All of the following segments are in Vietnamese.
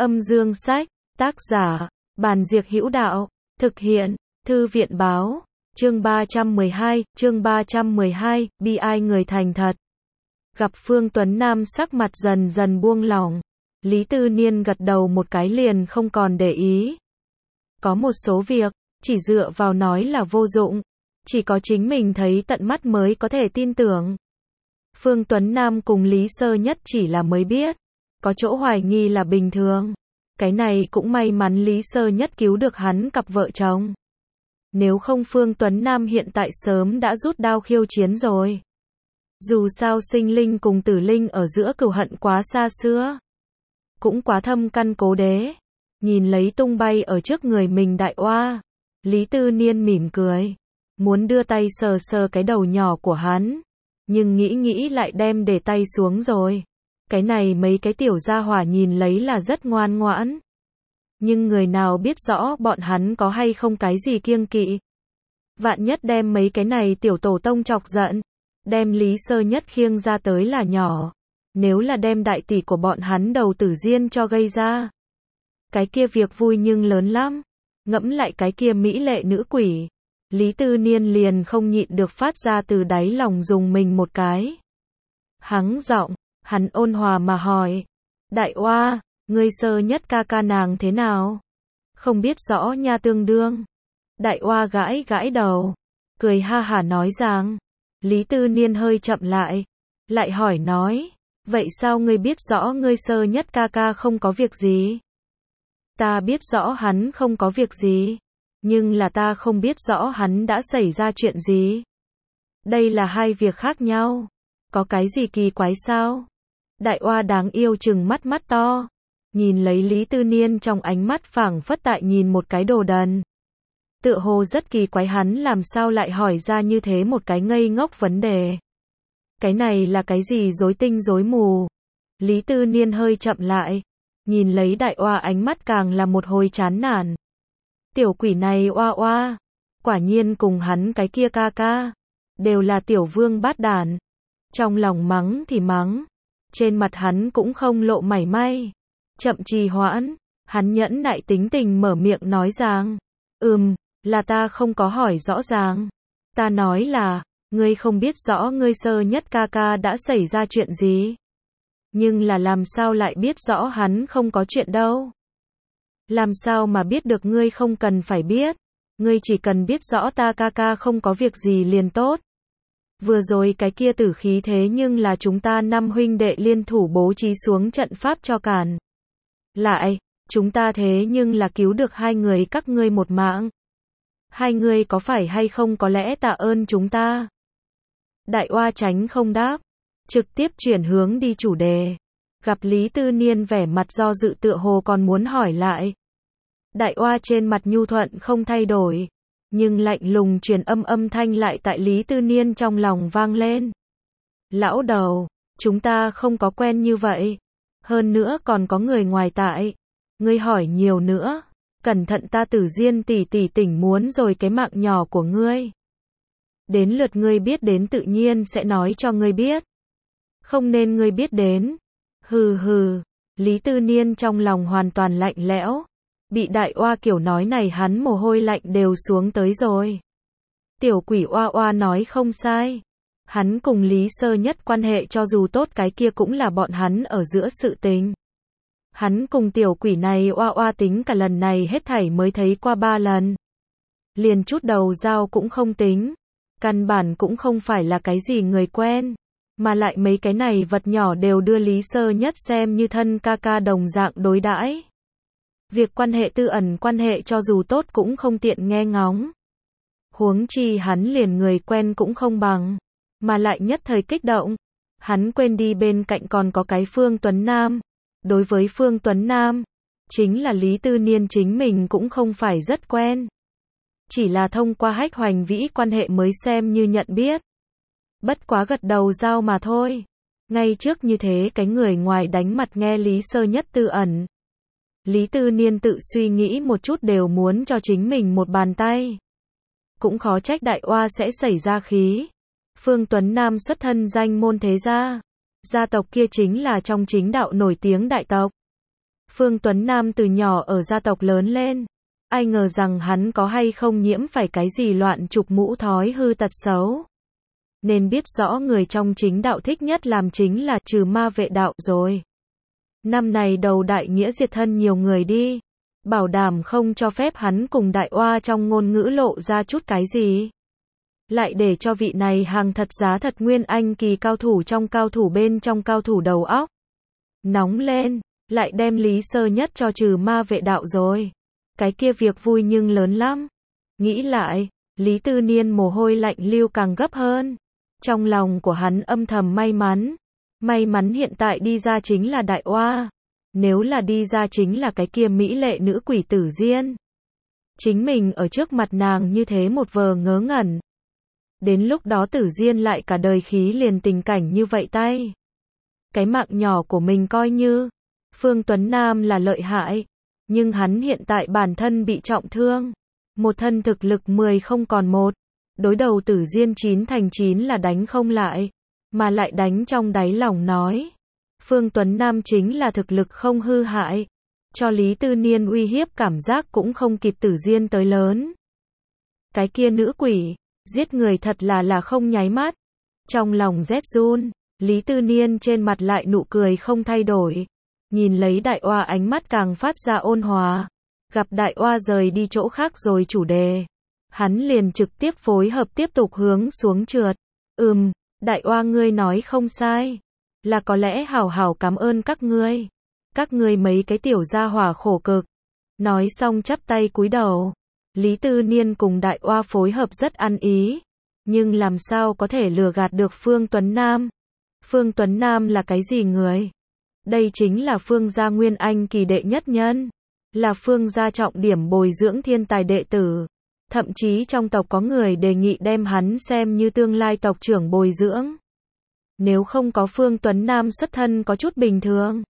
Âm dương sách, tác giả, Bàn Diệc Hữu Đạo, thực hiện, Thư viện Báo, chương 312, bi ai người thành thật. Gặp Phương Tuấn Nam sắc mặt dần dần buông lỏng, Lý Tư Niên gật đầu một cái liền không còn để ý. Có một số việc, chỉ dựa vào nói là vô dụng, chỉ có chính mình thấy tận mắt mới có thể tin tưởng. Phương Tuấn Nam cùng Lý Sơ Nhất chỉ là mới biết, có chỗ hoài nghi là bình thường. Cái này cũng may mắn Lý Sơ Nhất cứu được hắn cặp vợ chồng. Nếu không Phương Tuấn Nam hiện tại sớm đã rút đao khiêu chiến rồi. Dù sao sinh linh cùng tử linh ở giữa cừu hận quá xa xưa, cũng quá thâm căn cố đế. Nhìn lấy tung bay ở trước người mình đại oa, Lý Tư Niên mỉm cười, muốn đưa tay sờ sờ cái đầu nhỏ của hắn, nhưng nghĩ lại đem để tay xuống rồi. Cái này mấy cái tiểu gia hỏa nhìn lấy là rất ngoan ngoãn, nhưng người nào biết rõ bọn hắn có hay không cái gì kiêng kỵ. Vạn nhất đem mấy cái này tiểu tổ tông chọc giận, đem Lý Sơ Nhất khiêng ra tới là nhỏ, nếu là đem đại tỷ của bọn hắn đầu tử diên cho gây ra, cái kia việc vui nhưng lớn lắm. Ngẫm lại cái kia mỹ lệ nữ quỷ, Lý Tư Niên liền không nhịn được phát ra từ đáy lòng dùng mình một cái. Hắng giọng, hắn ôn hòa mà hỏi, đại oa, ngươi Sơ Nhất ca ca nàng thế nào? Không biết rõ nha tương đương. Đại oa gãi gãi đầu, cười ha hả nói rằng. Lý Tư Niên hơi chậm lại hỏi nói, vậy sao ngươi biết rõ ngươi Sơ Nhất ca ca không có việc gì? Ta biết rõ hắn không có việc gì, nhưng là ta không biết rõ hắn đã xảy ra chuyện gì. Đây là hai việc khác nhau, có cái gì kỳ quái sao? Đại oa đáng yêu trừng mắt to, nhìn lấy Lý Tư Niên trong ánh mắt phảng phất tại nhìn một cái đồ đần. Tựa hồ rất kỳ quái hắn làm sao lại hỏi ra như thế một cái ngây ngốc vấn đề. Cái này là cái gì rối tinh rối mù? Lý Tư Niên hơi chậm lại, nhìn lấy đại oa ánh mắt càng là một hồi chán nản. Tiểu quỷ này oa, quả nhiên cùng hắn cái kia ca ca, đều là tiểu vương bát đản. Trong lòng mắng thì mắng, trên mặt hắn cũng không lộ mảy may. Chậm trì hoãn, hắn nhẫn nại tính tình mở miệng nói rằng, là ta không có hỏi rõ ràng. Ta nói là, ngươi không biết rõ ngươi Sơ Nhất ca ca đã xảy ra chuyện gì. Nhưng là làm sao lại biết rõ hắn không có chuyện đâu. Làm sao mà biết được ngươi không cần phải biết. Ngươi chỉ cần biết rõ ta ca ca không có việc gì liền tốt. Vừa rồi cái kia tử khí thế nhưng là chúng ta 5 huynh đệ liên thủ bố trí xuống trận pháp cho cản. Lại, chúng ta thế nhưng là cứu được hai người các ngươi một mạng. Hai người có phải hay không có lẽ tạ ơn chúng ta? Đại oa tránh không đáp, trực tiếp chuyển hướng đi chủ đề. Gặp Lý Tư Niên vẻ mặt do dự tựa hồ còn muốn hỏi lại. Đại oa trên mặt nhu thuận không thay đổi, nhưng lạnh lùng truyền âm thanh lại tại Lý Tư Niên trong lòng vang lên. Lão đầu, chúng ta không có quen như vậy. Hơn nữa còn có người ngoài tại. Ngươi hỏi nhiều nữa, cẩn thận ta Tử Diên tỷ tỉnh muốn rồi cái mạng nhỏ của ngươi. Đến lượt ngươi biết đến tự nhiên sẽ nói cho ngươi biết. Không nên ngươi biết đến. Hừ, Lý Tư Niên trong lòng hoàn toàn lạnh lẽo. Bị đại oa kiểu nói này hắn mồ hôi lạnh đều xuống tới rồi. Tiểu quỷ oa nói không sai. Hắn cùng Lý Sơ Nhất quan hệ cho dù tốt cái kia cũng là bọn hắn ở giữa sự tình. Hắn cùng tiểu quỷ này oa tính cả lần này hết thảy mới thấy qua 3 lần. Liền chút đầu dao cũng không tính. Căn bản cũng không phải là cái gì người quen. Mà lại mấy cái này vật nhỏ đều đưa Lý Sơ Nhất xem như thân ca ca đồng dạng đối đãi. Việc quan hệ tư ẩn quan hệ cho dù tốt cũng không tiện nghe ngóng. Huống chi hắn liền người quen cũng không bằng. Mà lại nhất thời kích động. Hắn quên đi bên cạnh còn có cái Phương Tuấn Nam. Đối với Phương Tuấn Nam, chính là Lý Tư Niên chính mình cũng không phải rất quen. Chỉ là thông qua Hách Hoành Vĩ quan hệ mới xem như nhận biết. Bất quá gật đầu giao mà thôi. Ngay trước như thế cái người ngoài đánh mặt nghe Lý Sơ Nhất tư ẩn. Lý Tư Niên tự suy nghĩ một chút đều muốn cho chính mình một bàn tay. Cũng khó trách đại oa sẽ xảy ra khí. Phương Tuấn Nam xuất thân danh môn thế gia. Gia tộc kia chính là trong chính đạo nổi tiếng đại tộc. Phương Tuấn Nam từ nhỏ ở gia tộc lớn lên. Ai ngờ rằng hắn có hay không nhiễm phải cái gì loạn trục mũ thói hư tật xấu. Nên biết rõ người trong chính đạo thích nhất làm chính là trừ ma vệ đạo rồi. Năm này đầu đại nghĩa diệt thân nhiều người đi. Bảo đảm không cho phép hắn cùng đại oa trong ngôn ngữ lộ ra chút cái gì. Lại để cho vị này hàng thật giá thật nguyên anh kỳ cao thủ trong cao thủ bên trong cao thủ đầu óc. Nóng lên, lại đem Lý Sơ Nhất cho trừ ma vệ đạo rồi. Cái kia việc vui nhưng lớn lắm. Nghĩ lại, Lý Tư Niên mồ hôi lạnh lưu càng gấp hơn. Trong lòng của hắn âm thầm may mắn. May mắn hiện tại đi ra chính là đại oa. Nếu là đi ra chính là cái kia mỹ lệ nữ quỷ Tử Diên. Chính mình ở trước mặt nàng như thế một vờ ngớ ngẩn. Đến lúc đó Tử Diên lại cả đời khí liền tình cảnh như vậy tay. Cái mạng nhỏ của mình coi như. Phương Tuấn Nam là lợi hại. Nhưng hắn hiện tại bản thân bị trọng thương. Một thân thực lực 10 không còn một. Đối đầu Tử Diên 9 thành 9 là đánh không lại. Mà lại đánh trong đáy lòng nói. Phương Tuấn Nam chính là thực lực không hư hại. Cho Lý Tư Niên uy hiếp cảm giác cũng không kịp Tử Diên tới lớn. Cái kia nữ quỷ, giết người thật là không nháy mắt. Trong lòng rét run, Lý Tư Niên trên mặt lại nụ cười không thay đổi. Nhìn lấy đại oa ánh mắt càng phát ra ôn hòa. Gặp đại oa rời đi chỗ khác rồi chủ đề. Hắn liền trực tiếp phối hợp tiếp tục hướng xuống trượt. Đại oa ngươi nói không sai. Là có lẽ hảo hảo cảm ơn các ngươi. Các ngươi mấy cái tiểu gia hỏa khổ cực. Nói xong chắp tay cúi đầu. Lý Tư Niên cùng đại oa phối hợp rất ăn ý. Nhưng làm sao có thể lừa gạt được Phương Tuấn Nam? Phương Tuấn Nam là cái gì người? Đây chính là Phương gia nguyên anh kỳ đệ nhất nhân. Là Phương gia trọng điểm bồi dưỡng thiên tài đệ tử. Thậm chí trong tộc có người đề nghị đem hắn xem như tương lai tộc trưởng bồi dưỡng. Nếu không có Phương Tuấn Nam xuất thân có chút bình thường.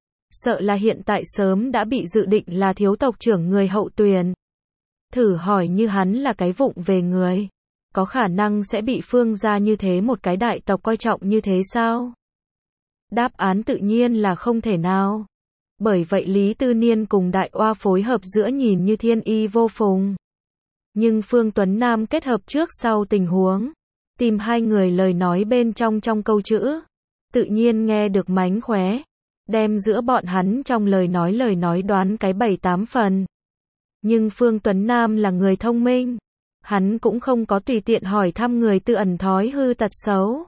Sợ là hiện tại sớm đã bị dự định là thiếu tộc trưởng người hậu tuyền. Thử hỏi như hắn là cái vụng về người. Có khả năng sẽ bị Phương gia như thế một cái đại tộc coi trọng như thế sao? Đáp án tự nhiên là không thể nào. Bởi vậy Lý Tư Niên cùng đại oa phối hợp giữa nhìn như thiên y vô phùng. Nhưng Phương Tuấn Nam kết hợp trước sau tình huống. Tìm hai người lời nói bên trong câu chữ. Tự nhiên nghe được mánh khóe. Đem giữa bọn hắn trong lời nói đoán cái 7-8 phần. Nhưng Phương Tuấn Nam là người thông minh. Hắn cũng không có tùy tiện hỏi thăm người tự ẩn thói hư tật xấu.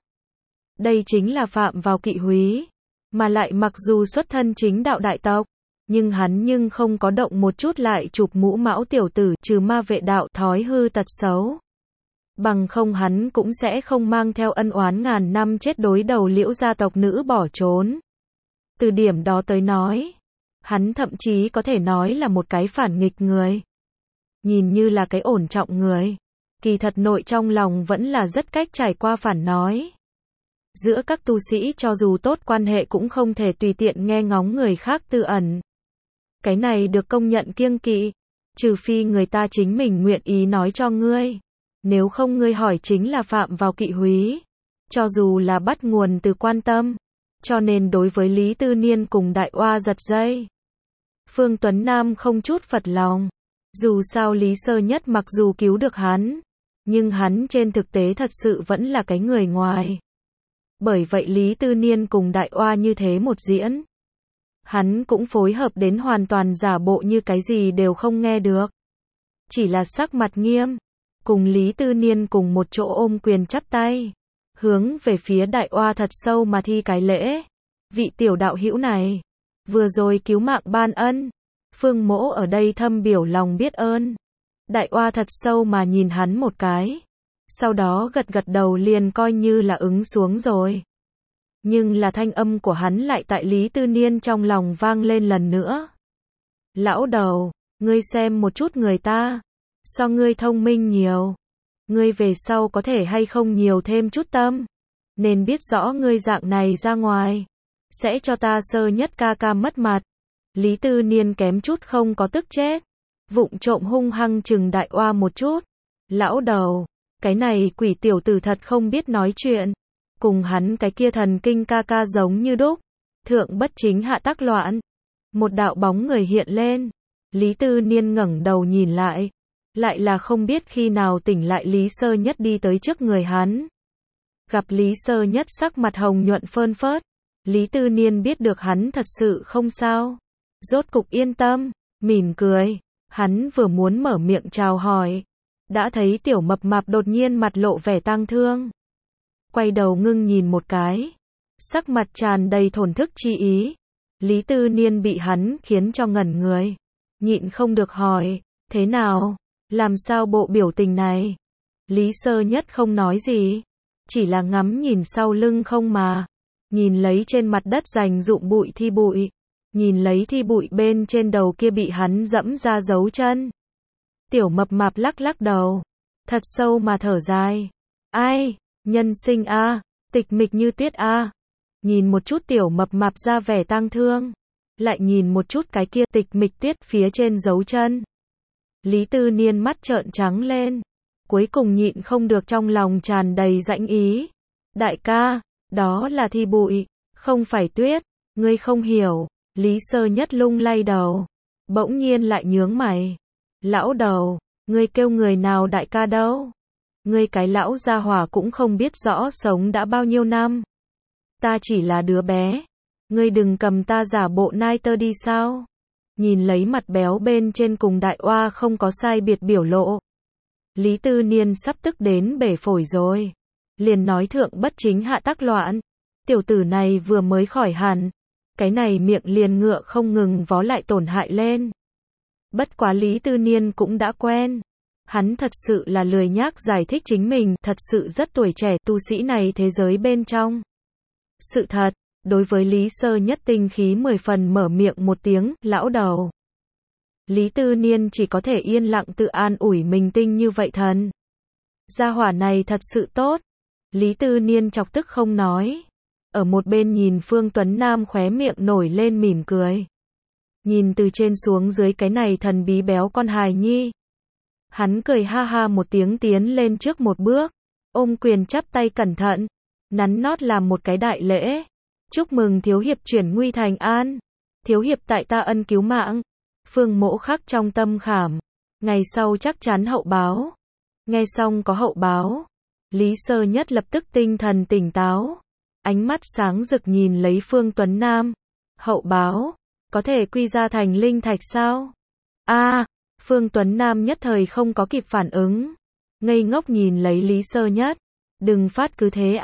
Đây chính là phạm vào kỵ húy. Mà lại mặc dù xuất thân chính đạo đại tộc. Nhưng hắn không có động một chút lại chụp mũ mão tiểu tử trừ ma vệ đạo thói hư tật xấu. Bằng không hắn cũng sẽ không mang theo ân oán ngàn năm chết đối đầu Liễu gia tộc nữ bỏ trốn. Từ điểm đó tới nói, hắn thậm chí có thể nói là một cái phản nghịch người. Nhìn như là cái ổn trọng người, kỳ thật nội trong lòng vẫn là rất cách trải qua phản nói. Giữa các tu sĩ cho dù tốt quan hệ cũng không thể tùy tiện nghe ngóng người khác tư ẩn. Cái này được công nhận kiêng kỵ, trừ phi người ta chính mình nguyện ý nói cho ngươi. Nếu không ngươi hỏi chính là phạm vào kỵ húy. Cho dù là bắt nguồn từ quan tâm. Cho nên đối với Lý Tư Niên cùng đại oa giật dây. Phương Tuấn Nam không chút phật lòng. Dù sao Lý Sơ Nhất mặc dù cứu được hắn. Nhưng hắn trên thực tế thật sự vẫn là cái người ngoài. Bởi vậy Lý Tư Niên cùng đại oa như thế một diễn. Hắn cũng phối hợp đến hoàn toàn giả bộ như cái gì đều không nghe được. Chỉ là sắc mặt nghiêm. Cùng Lý Tư Niên cùng một chỗ ôm quyền chắp tay. Hướng về phía đại oa thật sâu mà thi cái lễ. Vị tiểu đạo hữu này. Vừa rồi cứu mạng ban ân. Phương mỗ ở đây thâm biểu lòng biết ơn. Đại oa thật sâu mà nhìn hắn một cái. Sau đó gật đầu liền coi như là ứng xuống rồi. Nhưng là thanh âm của hắn lại tại Lý Tư Niên trong lòng vang lên lần nữa. Lão đầu, ngươi xem một chút người ta. So ngươi thông minh nhiều. Ngươi về sau có thể hay không nhiều thêm chút tâm. Nên biết rõ ngươi dạng này ra ngoài. Sẽ cho ta Sơ Nhất ca ca mất mặt. Lý Tư Niên kém chút không có tức chết. Vụng trộm hung hăng chừng đại oa một chút. Lão đầu, cái này quỷ tiểu tử thật không biết nói chuyện. Cùng hắn cái kia thần kinh ca ca giống như đúc. Thượng bất chính hạ tắc loạn. Một đạo bóng người hiện lên. Lý Tư Niên ngẩng đầu nhìn lại. Lại là không biết khi nào tỉnh lại Lý Sơ Nhất đi tới trước người hắn. Gặp Lý Sơ Nhất sắc mặt hồng nhuận phơn phớt. Lý Tư Niên biết được hắn thật sự không sao. Rốt cục yên tâm, mỉm cười. Hắn vừa muốn mở miệng chào hỏi. Đã thấy tiểu mập mạp đột nhiên mặt lộ vẻ tang thương. Quay đầu ngưng nhìn một cái. Sắc mặt tràn đầy thổn thức chi ý. Lý Tư Niên bị hắn khiến cho ngẩn người. Nhịn không được hỏi, thế nào? Làm sao bộ biểu tình này? Lý Sơ Nhất không nói gì. Chỉ là ngắm nhìn sau lưng không mà. Nhìn lấy trên mặt đất dành dụm bụi thi bụi. Nhìn lấy thi bụi bên trên đầu kia bị hắn dẫm ra dấu chân. Tiểu mập mạp lắc lắc đầu. Thật sâu mà thở dài. Ai? Nhân sinh a, tịch mịch như tuyết a. Nhìn một chút tiểu mập mạp ra vẻ tang thương. Lại nhìn một chút cái kia tịch mịch tuyết phía trên dấu chân. Lý Tư Niên mắt trợn trắng lên. Cuối cùng nhịn không được trong lòng tràn đầy dãnh ý. Đại ca, đó là thi bụi, không phải tuyết, ngươi không hiểu. Lý Sơ Nhất lung lay đầu. Bỗng nhiên lại nhướng mày. Lão đầu, ngươi kêu người nào đại ca đâu? Ngươi cái lão gia hỏa cũng không biết rõ sống đã bao nhiêu năm. Ta chỉ là đứa bé. Ngươi đừng cầm ta giả bộ nai tơ đi sao? Nhìn lấy mặt béo bên trên cùng đại oa không có sai biệt biểu lộ. Lý Tư Niên sắp tức đến bể phổi rồi. Liền nói thượng bất chính hạ tắc loạn. Tiểu tử này vừa mới khỏi hẳn. Cái này miệng liền ngựa không ngừng vó lại tổn hại lên. Bất quá Lý Tư Niên cũng đã quen. Hắn thật sự là lười nhác giải thích chính mình, thật sự rất tuổi trẻ, tu sĩ này thế giới bên trong. Sự thật, đối với Lý Sơ Nhất tinh khí 10 phần mở miệng một tiếng, lão đầu. Lý Tư Niên chỉ có thể yên lặng tự an ủi mình tinh như vậy thần. Gia hỏa này thật sự tốt. Lý Tư Niên chọc tức không nói. Ở một bên nhìn Phương Tuấn Nam khóe miệng nổi lên mỉm cười. Nhìn từ trên xuống dưới cái này thần bí béo con hài nhi. Hắn cười ha ha một tiếng tiến lên trước một bước. Ôm quyền chắp tay cẩn thận. Nắn nót làm một cái đại lễ. Chúc mừng thiếu hiệp chuyển nguy thành an. Thiếu hiệp tại ta ân cứu mạng. Phương Mỗ khắc trong tâm khảm. Ngày sau chắc chắn hậu báo. Nghe xong có hậu báo. Lý Sơ Nhất lập tức tinh thần tỉnh táo. Ánh mắt sáng rực nhìn lấy Phương Tuấn Nam. Hậu báo. Có thể quy ra thành linh thạch sao? Phương Tuấn Nam nhất thời không có kịp phản ứng. Ngây ngốc nhìn lấy Lý Sơ Nhất. Đừng phát cứ thế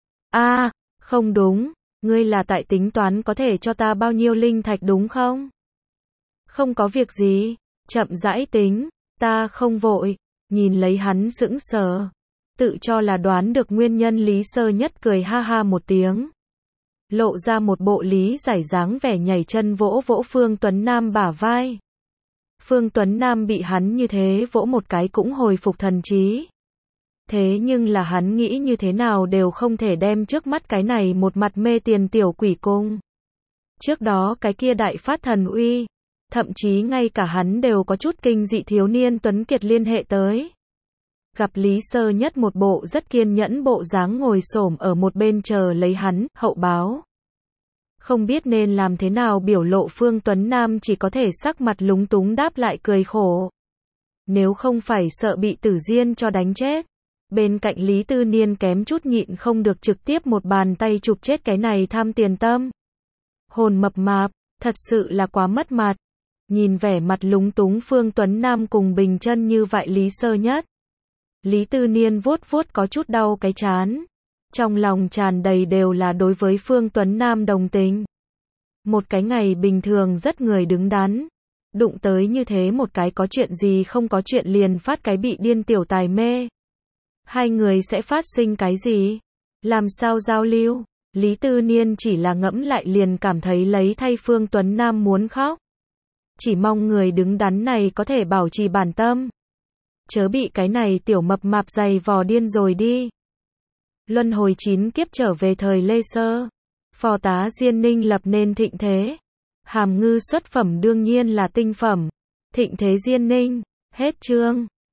không đúng. Ngươi là tại tính toán có thể cho ta bao nhiêu linh thạch đúng không? Không có việc gì. Chậm rãi tính. Ta không vội. Nhìn lấy hắn sững sờ. Tự cho là đoán được nguyên nhân Lý Sơ Nhất cười ha ha một tiếng. Lộ ra một bộ lý giải dáng vẻ nhảy chân vỗ vỗ Phương Tuấn Nam bả vai. Phương Tuấn Nam bị hắn như thế vỗ một cái cũng hồi phục thần trí. Thế nhưng là hắn nghĩ như thế nào đều không thể đem trước mắt cái này một mặt mê tiền tiểu quỷ cung. Trước đó cái kia đại phát thần uy. Thậm chí ngay cả hắn đều có chút kinh dị thiếu niên Tuấn Kiệt liên hệ tới. Gặp Lý Sơ Nhất một bộ rất kiên nhẫn bộ dáng ngồi xổm ở một bên chờ lấy hắn, hậu báo. Không biết nên làm thế nào biểu lộ Phương Tuấn Nam chỉ có thể sắc mặt lúng túng đáp lại cười khổ. Nếu không phải sợ bị Tử Diên cho đánh chết. Bên cạnh Lý Tư Niên kém chút nhịn không được trực tiếp một bàn tay chụp chết cái này tham tiền tâm. Hồn mập mạp, thật sự là quá mất mặt. Nhìn vẻ mặt lúng túng Phương Tuấn Nam cùng bình chân như vậy Lý Sơ Nhất. Lý Tư Niên vuốt vuốt có chút đau cái trán. Trong lòng tràn đầy đều là đối với Phương Tuấn Nam đồng tình. Một cái ngày bình thường rất người đứng đắn. Đụng tới như thế một cái có chuyện gì không có chuyện liền phát cái bị điên tiểu tài mê. Hai người sẽ phát sinh cái gì? Làm sao giao lưu? Lý Tư Niên chỉ là ngẫm lại liền cảm thấy lấy thay Phương Tuấn Nam muốn khóc. Chỉ mong người đứng đắn này có thể bảo trì bản tâm. Chớ bị cái này tiểu mập mạp dày vò điên rồi đi. Luân hồi 9 kiếp trở về thời Lê Sơ. Phò tá Diên Ninh lập nên thịnh thế. Hàm ngư xuất phẩm đương nhiên là tinh phẩm. Thịnh thế Diên Ninh. Hết chương.